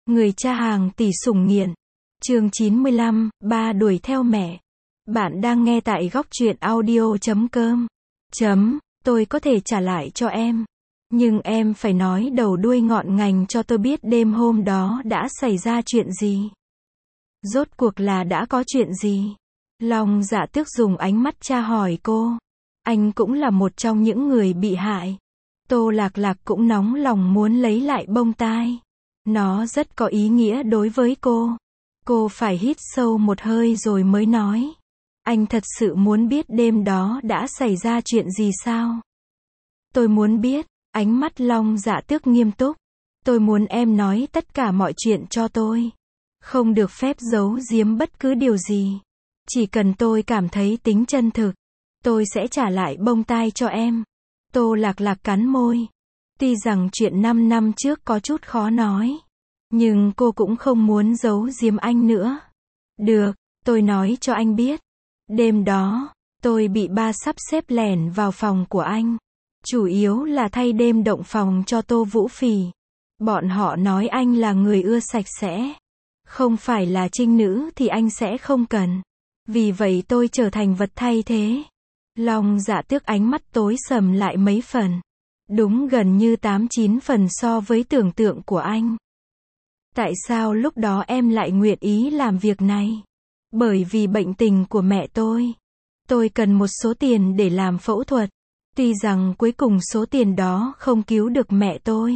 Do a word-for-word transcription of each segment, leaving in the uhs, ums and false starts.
Người cha hàng tỷ sủng nghiện. Chương chín mươi lăm, ba đuổi theo mẹ. Bạn đang nghe tại góc truyện audio chấm com. Chấm, tôi có thể trả lại cho em. Nhưng em phải nói đầu đuôi ngọn ngành cho tôi biết đêm hôm đó đã xảy ra chuyện gì. Rốt cuộc là đã có chuyện gì? Long Dạ Tước dùng ánh mắt tra hỏi cô. Anh cũng là một trong những người bị hại. Tô Lạc Lạc cũng nóng lòng muốn lấy lại bông tai. Nó rất có ý nghĩa đối với cô. Cô phải hít sâu một hơi rồi mới nói. Anh thật sự muốn biết đêm đó đã xảy ra chuyện gì sao? Tôi muốn biết. Ánh mắt Long Dạ Tước nghiêm túc. Tôi muốn em nói tất cả mọi chuyện cho tôi. Không được phép giấu giếm bất cứ điều gì. Chỉ cần tôi cảm thấy tính chân thực, tôi sẽ trả lại bông tai cho em. Tô Lạc Lạc cắn môi. Tuy rằng chuyện năm năm trước có chút khó nói, nhưng cô cũng không muốn giấu giếm anh nữa. Được, tôi nói cho anh biết. Đêm đó, tôi bị ba sắp xếp lẻn vào phòng của anh. Chủ yếu là thay đêm động phòng cho Tô Vũ Phỉ. Bọn họ nói anh là người ưa sạch sẽ. Không phải là trinh nữ thì anh sẽ không cần. Vì vậy tôi trở thành vật thay thế. Long Dạ Tước ánh mắt tối sầm lại mấy phần. Đúng gần như tám chín phần so với tưởng tượng của anh. Tại sao lúc đó em lại nguyện ý làm việc này? Bởi vì bệnh tình của mẹ tôi. Tôi cần một số tiền để làm phẫu thuật. Tuy rằng cuối cùng số tiền đó không cứu được mẹ tôi.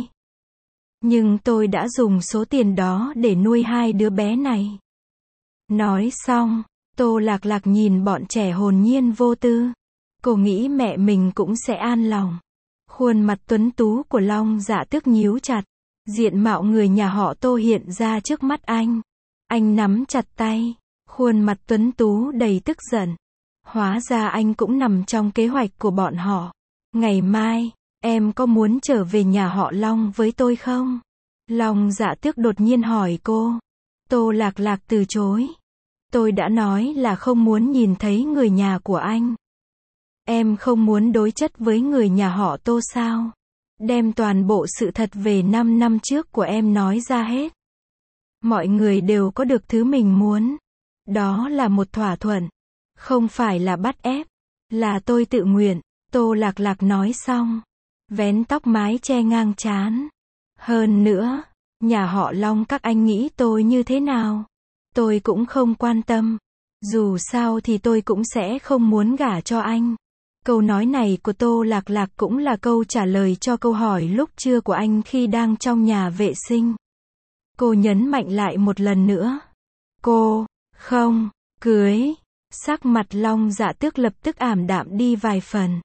Nhưng tôi đã dùng số tiền đó để nuôi hai đứa bé này. Nói xong, Tô Lạc Lạc nhìn bọn trẻ hồn nhiên vô tư. Cô nghĩ mẹ mình cũng sẽ an lòng. Khuôn mặt tuấn tú của Long Dạ Tước nhíu chặt. Diện mạo người nhà họ Tô hiện ra trước mắt anh. Anh nắm chặt tay. Khuôn mặt tuấn tú đầy tức giận. Hóa ra anh cũng nằm trong kế hoạch của bọn họ. Ngày mai, em có muốn trở về nhà họ Long với tôi không? Long Dạ Tước đột nhiên hỏi cô. Tô Lạc Lạc từ chối. Tôi đã nói là không muốn nhìn thấy người nhà của anh. Em không muốn đối chất với người nhà họ Tô sao? Đem toàn bộ sự thật về năm năm trước của em nói ra hết. Mọi người đều có được thứ mình muốn. Đó là một thỏa thuận. Không phải là bắt ép. Là tôi tự nguyện. Tô Lạc Lạc nói xong. Vén tóc mái che ngang trán. Hơn nữa, nhà họ Long các anh nghĩ tôi như thế nào? Tôi cũng không quan tâm. Dù sao thì tôi cũng sẽ không muốn gả cho anh. Câu nói này của Tô Lạc Lạc cũng là câu trả lời cho câu hỏi lúc trưa của anh khi đang trong nhà vệ sinh. Cô nhấn mạnh lại một lần nữa. Cô, không, cưới. Sắc mặt Long Dạ Tước lập tức ảm đạm đi vài phần.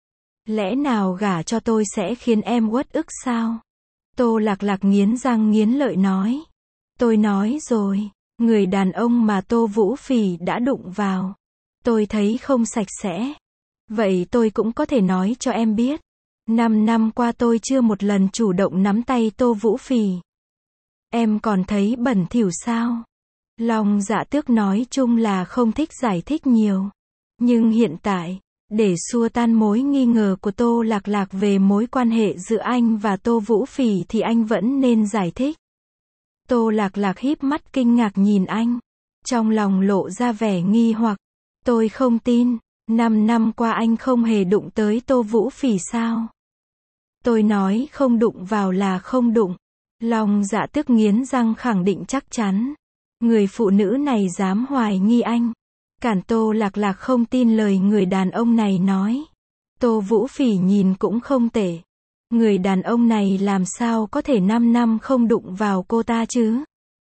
Lẽ nào gả cho tôi sẽ khiến em uất ức sao? Tô Lạc Lạc nghiến răng nghiến lợi nói. Tôi nói rồi, người đàn ông mà Tô Vũ Phỉ đã đụng vào. Tôi thấy không sạch sẽ. Vậy tôi cũng có thể nói cho em biết. Năm năm qua tôi chưa một lần chủ động nắm tay Tô Vũ Phỉ. Em còn thấy bẩn thỉu sao? Long Dạ Tước nói chung là không thích giải thích nhiều. Nhưng hiện tại, để xua tan mối nghi ngờ của Tô Lạc Lạc về mối quan hệ giữa anh và Tô Vũ Phỉ thì anh vẫn nên giải thích. Tô Lạc Lạc híp mắt kinh ngạc nhìn anh. Trong lòng lộ ra vẻ nghi hoặc. Tôi không tin. Năm năm qua anh không hề đụng tới Tô Vũ Phỉ sao? Tôi nói không đụng vào là không đụng. Long Dạ Tước nghiến răng khẳng định chắc chắn. Người phụ nữ này dám hoài nghi anh. Cản Tô Lạc Lạc không tin lời người đàn ông này nói. Tô Vũ Phỉ nhìn cũng không tệ. Người đàn ông này làm sao có thể năm năm không đụng vào cô ta chứ?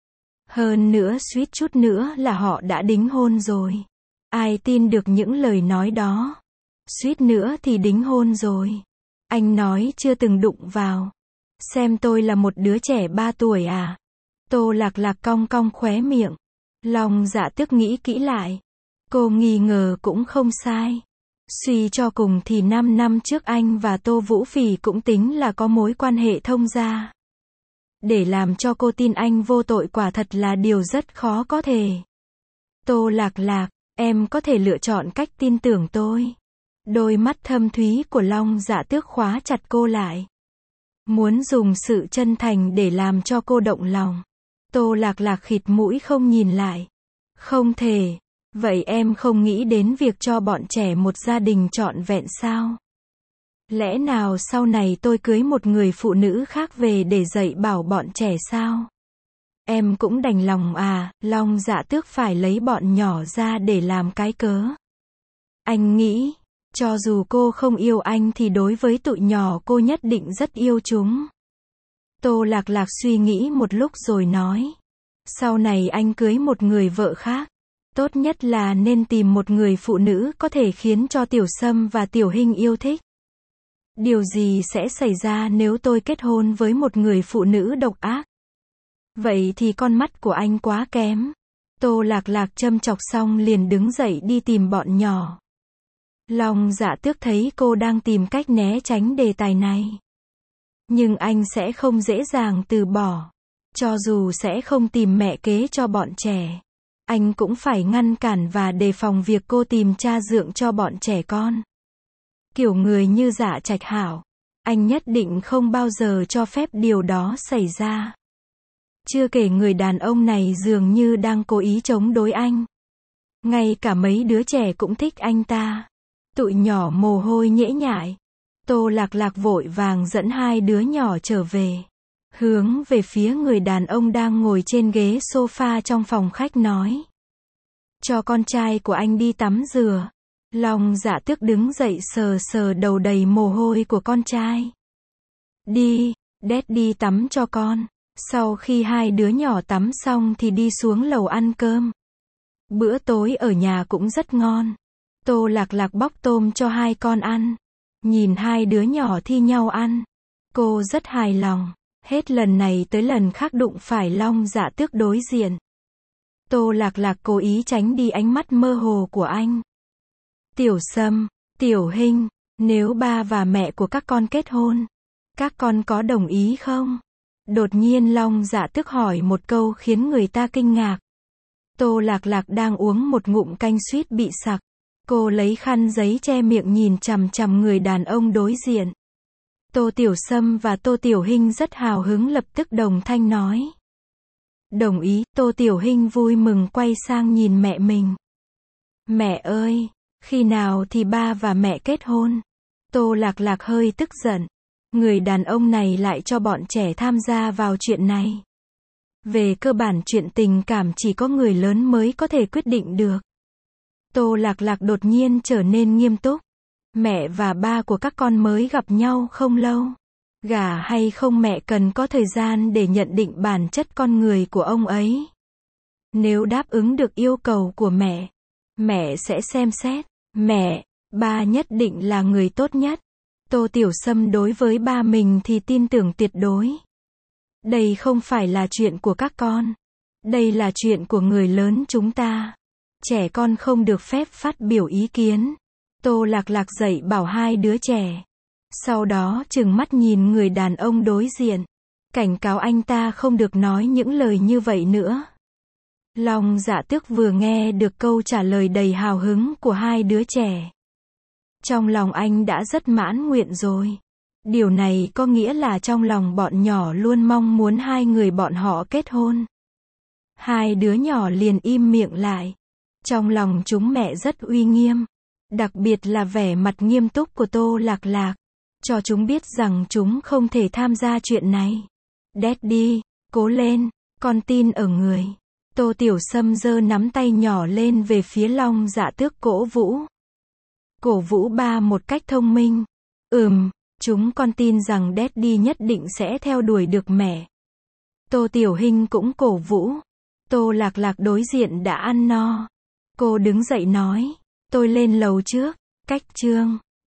Hơn nữa suýt chút nữa là họ đã đính hôn rồi. Ai tin được những lời nói đó? Suýt nữa thì đính hôn rồi. Anh nói chưa từng đụng vào. Xem tôi là một đứa trẻ ba tuổi à? Tô Lạc Lạc cong cong khóe miệng. Long Dạ Tước nghĩ kỹ lại. Cô nghi ngờ cũng không sai. Suy cho cùng thì năm năm trước anh và Tô Vũ Phỉ cũng tính là có mối quan hệ thông gia. Để làm cho cô tin anh vô tội quả thật là điều rất khó có thể. Tô Lạc Lạc, em có thể lựa chọn cách tin tưởng tôi. Đôi mắt thâm thúy của Long Dạ Tước khóa chặt cô lại. Muốn dùng sự chân thành để làm cho cô động lòng. Tô Lạc Lạc khịt mũi không nhìn lại. Không thể. Vậy em không nghĩ đến việc cho bọn trẻ một gia đình trọn vẹn sao? Lẽ nào sau này tôi cưới một người phụ nữ khác về để dạy bảo bọn trẻ sao? Em cũng đành lòng à, Long Dạ Tước phải lấy bọn nhỏ ra để làm cái cớ. Anh nghĩ, cho dù cô không yêu anh thì đối với tụi nhỏ cô nhất định rất yêu chúng. Tô Lạc Lạc suy nghĩ một lúc rồi nói. Sau này anh cưới một người vợ khác. Tốt nhất là nên tìm một người phụ nữ có thể khiến cho Tiểu Sâm và Tiểu Hinh yêu thích. Điều gì sẽ xảy ra nếu tôi kết hôn với một người phụ nữ độc ác? Vậy thì con mắt của anh quá kém. Tô Lạc Lạc châm chọc xong liền đứng dậy đi tìm bọn nhỏ. Long Dạ Tước thấy cô đang tìm cách né tránh đề tài này. Nhưng anh sẽ không dễ dàng từ bỏ. Cho dù sẽ không tìm mẹ kế cho bọn trẻ, anh cũng phải ngăn cản và đề phòng việc cô tìm cha dượng cho bọn trẻ con. Kiểu người như Dạ Trạch Hảo, anh nhất định không bao giờ cho phép điều đó xảy ra. Chưa kể người đàn ông này dường như đang cố ý chống đối anh. Ngay cả mấy đứa trẻ cũng thích anh ta. Tụi nhỏ mồ hôi nhễ nhại. Tô Lạc Lạc vội vàng dẫn hai đứa nhỏ trở về. Hướng về phía người đàn ông đang ngồi trên ghế sofa trong phòng khách nói. Cho con trai của anh đi tắm rửa. Long Dạ Tước đứng dậy sờ sờ đầu đầy mồ hôi của con trai. Đi, Dad đi tắm cho con. Sau khi hai đứa nhỏ tắm xong thì đi xuống lầu ăn cơm. Bữa tối ở nhà cũng rất ngon. Tô Lạc Lạc bóc tôm cho hai con ăn. Nhìn hai đứa nhỏ thi nhau ăn. Cô rất hài lòng. Hết lần này tới lần khác đụng phải Long Dạ Tước đối diện. Tô Lạc Lạc cố ý tránh đi ánh mắt mơ hồ của anh. Tiểu Sâm, Tiểu Hinh, nếu ba và mẹ của các con kết hôn, các con có đồng ý không? Đột nhiên Long Dạ Tước hỏi một câu khiến người ta kinh ngạc. Tô Lạc Lạc đang uống một ngụm canh suýt bị sặc. Cô lấy khăn giấy che miệng nhìn chằm chằm người đàn ông đối diện. Tô Tiểu Sâm và Tô Tiểu Hinh rất hào hứng lập tức đồng thanh nói. Đồng ý, Tô Tiểu Hinh vui mừng quay sang nhìn mẹ mình. Mẹ ơi, khi nào thì ba và mẹ kết hôn? Tô Lạc Lạc hơi tức giận. Người đàn ông này lại cho bọn trẻ tham gia vào chuyện này. Về cơ bản chuyện tình cảm chỉ có người lớn mới có thể quyết định được. Tô Lạc Lạc đột nhiên trở nên nghiêm túc. Mẹ và ba của các con mới gặp nhau không lâu. Gả hay không mẹ cần có thời gian để nhận định bản chất con người của ông ấy. Nếu đáp ứng được yêu cầu của mẹ, mẹ sẽ xem xét. Mẹ, ba nhất định là người tốt nhất. Tô Tiểu Sâm đối với ba mình thì tin tưởng tuyệt đối. Đây không phải là chuyện của các con. Đây là chuyện của người lớn chúng ta. Trẻ con không được phép phát biểu ý kiến. Tô Lạc Lạc dạy bảo hai đứa trẻ. Sau đó trừng mắt nhìn người đàn ông đối diện. Cảnh cáo anh ta không được nói những lời như vậy nữa. Long Dạ Tước vừa nghe được câu trả lời đầy hào hứng của hai đứa trẻ. Trong lòng anh đã rất mãn nguyện rồi. Điều này có nghĩa là trong lòng bọn nhỏ luôn mong muốn hai người bọn họ kết hôn. Hai đứa nhỏ liền im miệng lại. Trong lòng chúng mẹ rất uy nghiêm. Đặc biệt là vẻ mặt nghiêm túc của Tô Lạc Lạc. Cho chúng biết rằng chúng không thể tham gia chuyện này. Daddy, cố lên, con tin ở người. Tô Tiểu Sâm giơ nắm tay nhỏ lên về phía Long Dạ Tước cổ vũ. Cổ vũ ba một cách thông minh. Ừm, chúng con tin rằng Daddy nhất định sẽ theo đuổi được mẹ. Tô Tiểu Hinh cũng cổ vũ. Tô Lạc Lạc đối diện đã ăn no. Cô đứng dậy nói, tôi lên lầu trước, cách chương.